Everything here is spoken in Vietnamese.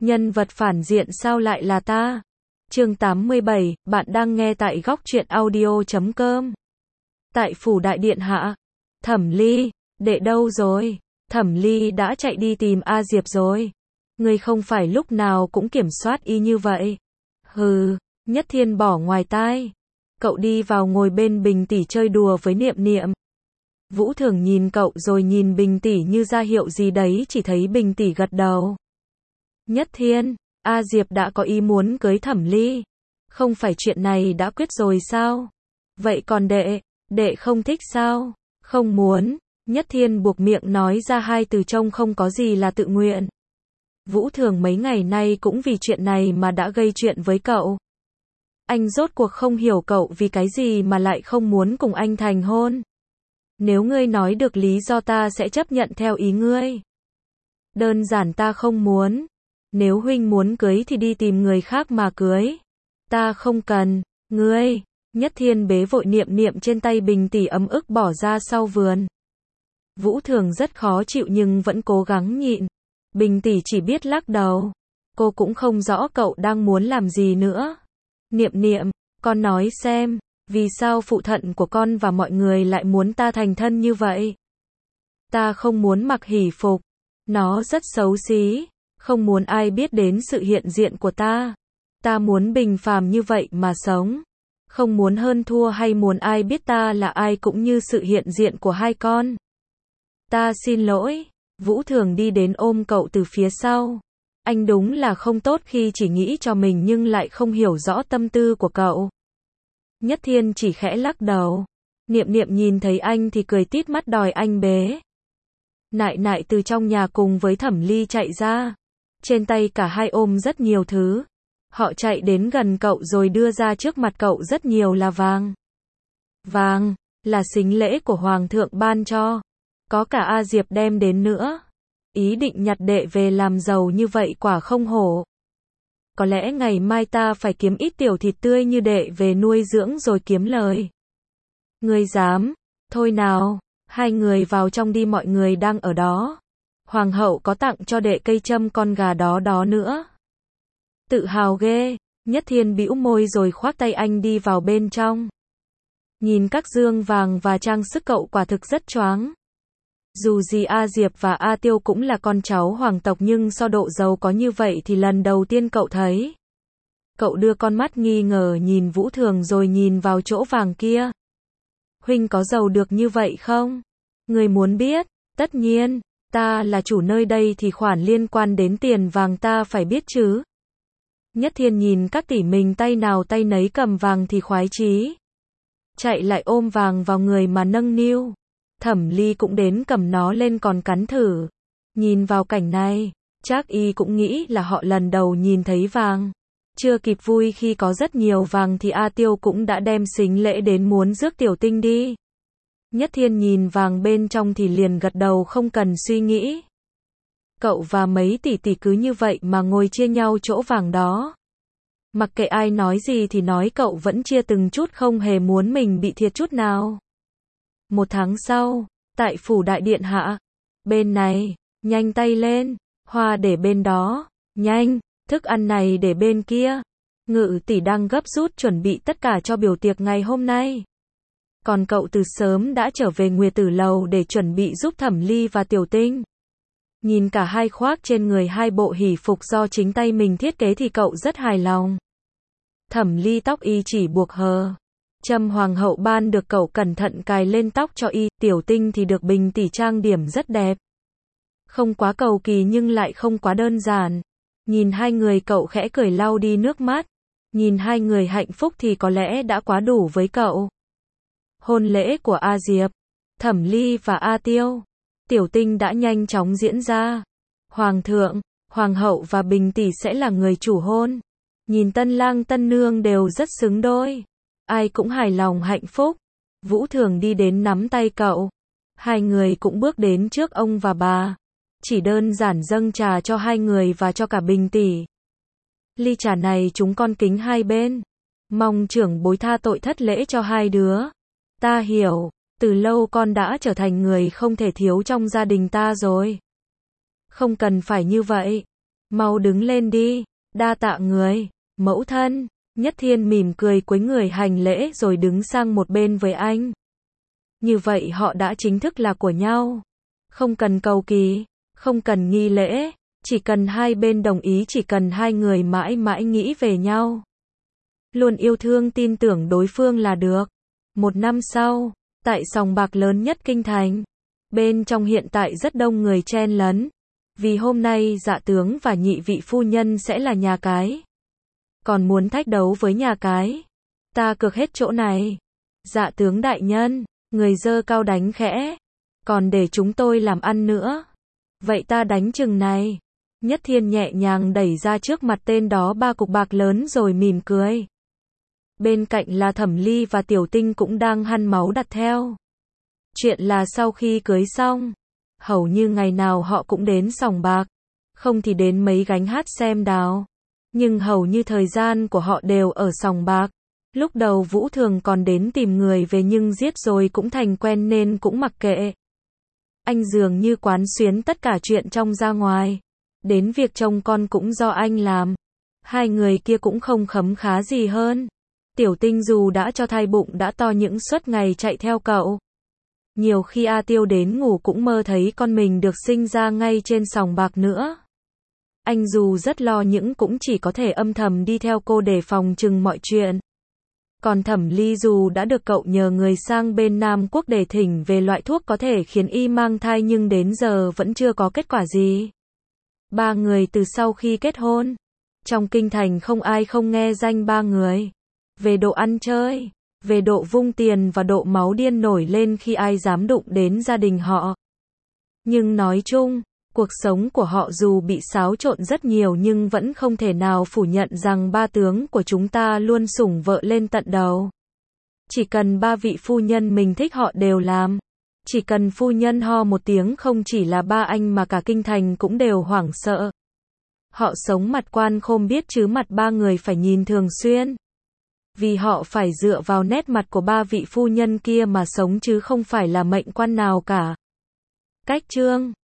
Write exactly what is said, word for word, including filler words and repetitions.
Nhân vật phản diện sao lại là ta? Chương tám mươi bảy, bạn đang nghe tại góc truyện audio chấm com. Tại phủ đại điện hạ. Thẩm Ly, đệ đâu rồi? Thẩm Ly đã chạy đi tìm A Diệp rồi. Ngươi không phải lúc nào cũng kiểm soát y như vậy. Hừ, Nhất Thiên bỏ ngoài tai. Cậu đi vào ngồi bên Bình tỷ chơi đùa với Niệm Niệm. Vũ Thường nhìn cậu rồi nhìn Bình tỷ như ra hiệu gì đấy, chỉ thấy Bình tỷ gật đầu. Nhất Thiên, A Diệp đã có ý muốn cưới Thẩm Ly. Không phải chuyện này đã quyết rồi sao? Vậy còn đệ, đệ không thích sao? Không muốn. Nhất Thiên buộc miệng nói ra hai từ trông không có gì là tự nguyện. Vũ Thường mấy ngày nay cũng vì chuyện này mà đã gây chuyện với cậu. Anh rốt cuộc không hiểu cậu vì cái gì mà lại không muốn cùng anh thành hôn. Nếu ngươi nói được lý do ta sẽ chấp nhận theo ý ngươi. Đơn giản ta không muốn. Nếu huynh muốn cưới thì đi tìm người khác mà cưới. Ta không cần. Ngươi. Nhất Thiên bế vội Niệm Niệm trên tay Bình tỷ ấm ức bỏ ra sau vườn. Vũ Thường rất khó chịu nhưng vẫn cố gắng nhịn. Bình tỷ chỉ biết lắc đầu. Cô cũng không rõ cậu đang muốn làm gì nữa. Niệm Niệm, con nói xem, vì sao phụ thân của con và mọi người lại muốn ta thành thân như vậy? Ta không muốn mặc hỷ phục. Nó rất xấu xí. Không muốn ai biết đến sự hiện diện của ta. Ta muốn bình phàm như vậy mà sống. Không muốn hơn thua hay muốn ai biết ta là ai cũng như sự hiện diện của hai con. Ta xin lỗi. Vũ Thường đi đến ôm cậu từ phía sau. Anh đúng là không tốt khi chỉ nghĩ cho mình nhưng lại không hiểu rõ tâm tư của cậu. Nhất Thiên chỉ khẽ lắc đầu. Niệm Niệm nhìn thấy anh thì cười tít mắt đòi anh bế. Nại nại từ trong nhà cùng với Thẩm Ly chạy ra. Trên tay cả hai ôm rất nhiều thứ. Họ chạy đến gần cậu rồi đưa ra trước mặt cậu rất nhiều là vàng. Vàng, là sính lễ của Hoàng thượng ban cho. Có cả A Diệp đem đến nữa. Ý định nhặt đệ về làm giàu như vậy quả không hổ. Có lẽ ngày mai ta phải kiếm ít tiểu thịt tươi như đệ về nuôi dưỡng rồi kiếm lời. Ngươi dám, thôi nào, hai người vào trong đi, mọi người đang ở đó. Hoàng hậu có tặng cho đệ cây châm con gà đó đó nữa. Tự hào ghê. Nhất Thiên bĩu môi rồi khoác tay anh đi vào bên trong. Nhìn các dương vàng và trang sức cậu quả thực rất choáng. Dù gì A Diệp và A Tiêu cũng là con cháu hoàng tộc nhưng so độ giàu có như vậy thì lần đầu tiên cậu thấy. Cậu đưa con mắt nghi ngờ nhìn Vũ Thường rồi nhìn vào chỗ vàng kia. Huynh có giàu được như vậy không? Người muốn biết? Tất nhiên, ta là chủ nơi đây thì khoản liên quan đến tiền vàng ta phải biết chứ. Nhất Thiên nhìn các tỷ mình tay nào tay nấy cầm vàng thì khoái chí. Chạy lại ôm vàng vào người mà nâng niu. Thẩm Ly cũng đến cầm nó lên còn cắn thử. Nhìn vào cảnh này, chắc y cũng nghĩ là họ lần đầu nhìn thấy vàng. Chưa kịp vui khi có rất nhiều vàng thì A Tiêu cũng đã đem sính lễ đến muốn rước Tiểu Tinh đi. Nhất Thiên nhìn vàng bên trong thì liền gật đầu không cần suy nghĩ. Cậu và mấy tỷ tỷ cứ như vậy mà ngồi chia nhau chỗ vàng đó. Mặc kệ ai nói gì thì nói, cậu vẫn chia từng chút không hề muốn mình bị thiệt chút nào. Một tháng sau, tại phủ đại điện hạ. Bên này, nhanh tay lên, hoa để bên đó, nhanh, thức ăn này để bên kia. Ngự tỷ đang gấp rút chuẩn bị tất cả cho biểu tiệc ngày hôm nay. Còn cậu từ sớm đã trở về Nguyệt Tử Lầu để chuẩn bị giúp Thẩm Ly và Tiểu Tinh. Nhìn cả hai khoác trên người hai bộ hỷ phục do chính tay mình thiết kế thì cậu rất hài lòng. Thẩm Ly tóc y chỉ buộc hờ. Châm hoàng hậu ban được cậu cẩn thận cài lên tóc cho y, Tiểu Tinh thì được Bình tỷ trang điểm rất đẹp. Không quá cầu kỳ nhưng lại không quá đơn giản. Nhìn hai người cậu khẽ cười lau đi nước mắt. Nhìn hai người hạnh phúc thì có lẽ đã quá đủ với cậu. Hôn lễ của A Diệp, Thẩm Ly và A Tiêu, Tiểu Tinh đã nhanh chóng diễn ra. Hoàng thượng, hoàng hậu và Bình tỷ sẽ là người chủ hôn. Nhìn tân lang tân nương đều rất xứng đôi. Ai cũng hài lòng hạnh phúc. Vũ Thường đi đến nắm tay cậu. Hai người cũng bước đến trước ông và bà. Chỉ đơn giản dâng trà cho hai người và cho cả Bình tỷ. Ly trà này chúng con kính hai bên. Mong trưởng bối tha tội thất lễ cho hai đứa. Ta hiểu, từ lâu con đã trở thành người không thể thiếu trong gia đình ta rồi. Không cần phải như vậy. Mau đứng lên đi, đa tạ người, mẫu thân. Nhất Thiên mỉm cười cúi người hành lễ rồi đứng sang một bên với anh. Như vậy họ đã chính thức là của nhau. Không cần cầu kỳ, không cần nghi lễ, chỉ cần hai bên đồng ý, chỉ cần hai người mãi mãi nghĩ về nhau. Luôn yêu thương tin tưởng đối phương là được. Một năm sau, tại sòng bạc lớn nhất kinh thành, bên trong hiện tại rất đông người chen lấn. Vì hôm nay Dạ tướng và nhị vị phu nhân sẽ là nhà cái. Còn muốn thách đấu với nhà cái. Ta cược hết chỗ này. Dạ tướng đại nhân, người dơ cao đánh khẽ. Còn để chúng tôi làm ăn nữa. Vậy ta đánh chừng này. Nhất Thiên nhẹ nhàng đẩy ra trước mặt tên đó ba cục bạc lớn rồi mỉm cười. Bên cạnh là Thẩm Ly và Tiểu Tinh cũng đang hăn máu đặt theo. Chuyện là sau khi cưới xong, hầu như ngày nào họ cũng đến sòng bạc, không thì đến mấy gánh hát xem đào. Nhưng hầu như thời gian của họ đều ở sòng bạc. Lúc đầu Vũ Thường còn đến tìm người về nhưng giết rồi cũng thành quen nên cũng mặc kệ. Anh dường như quán xuyến tất cả chuyện trong ra ngoài. Đến việc trông con cũng do anh làm. Hai người kia cũng không khấm khá gì hơn. Tiểu Tinh dù đã cho thai bụng đã to những suốt ngày chạy theo cậu. Nhiều khi A Tiêu đến ngủ cũng mơ thấy con mình được sinh ra ngay trên sòng bạc nữa. Anh dù rất lo nhưng cũng chỉ có thể âm thầm đi theo cô để phòng chừng mọi chuyện. Còn Thẩm Ly dù đã được cậu nhờ người sang bên Nam Quốc để thỉnh về loại thuốc có thể khiến y mang thai nhưng đến giờ vẫn chưa có kết quả gì. Ba người từ sau khi kết hôn, trong kinh thành không ai không nghe danh ba người. Về độ ăn chơi, về độ vung tiền và độ máu điên nổi lên khi ai dám đụng đến gia đình họ. Nhưng nói chung, cuộc sống của họ dù bị xáo trộn rất nhiều nhưng vẫn không thể nào phủ nhận rằng ba tướng của chúng ta luôn sủng vợ lên tận đầu. Chỉ cần ba vị phu nhân mình thích họ đều làm. Chỉ cần phu nhân ho một tiếng không chỉ là ba anh mà cả kinh thành cũng đều hoảng sợ. Họ sống mặt quan khôn biết chứ mặt ba người phải nhìn thường xuyên. Vì họ phải dựa vào nét mặt của ba vị phu nhân kia mà sống chứ không phải là mệnh quan nào cả. Cách chương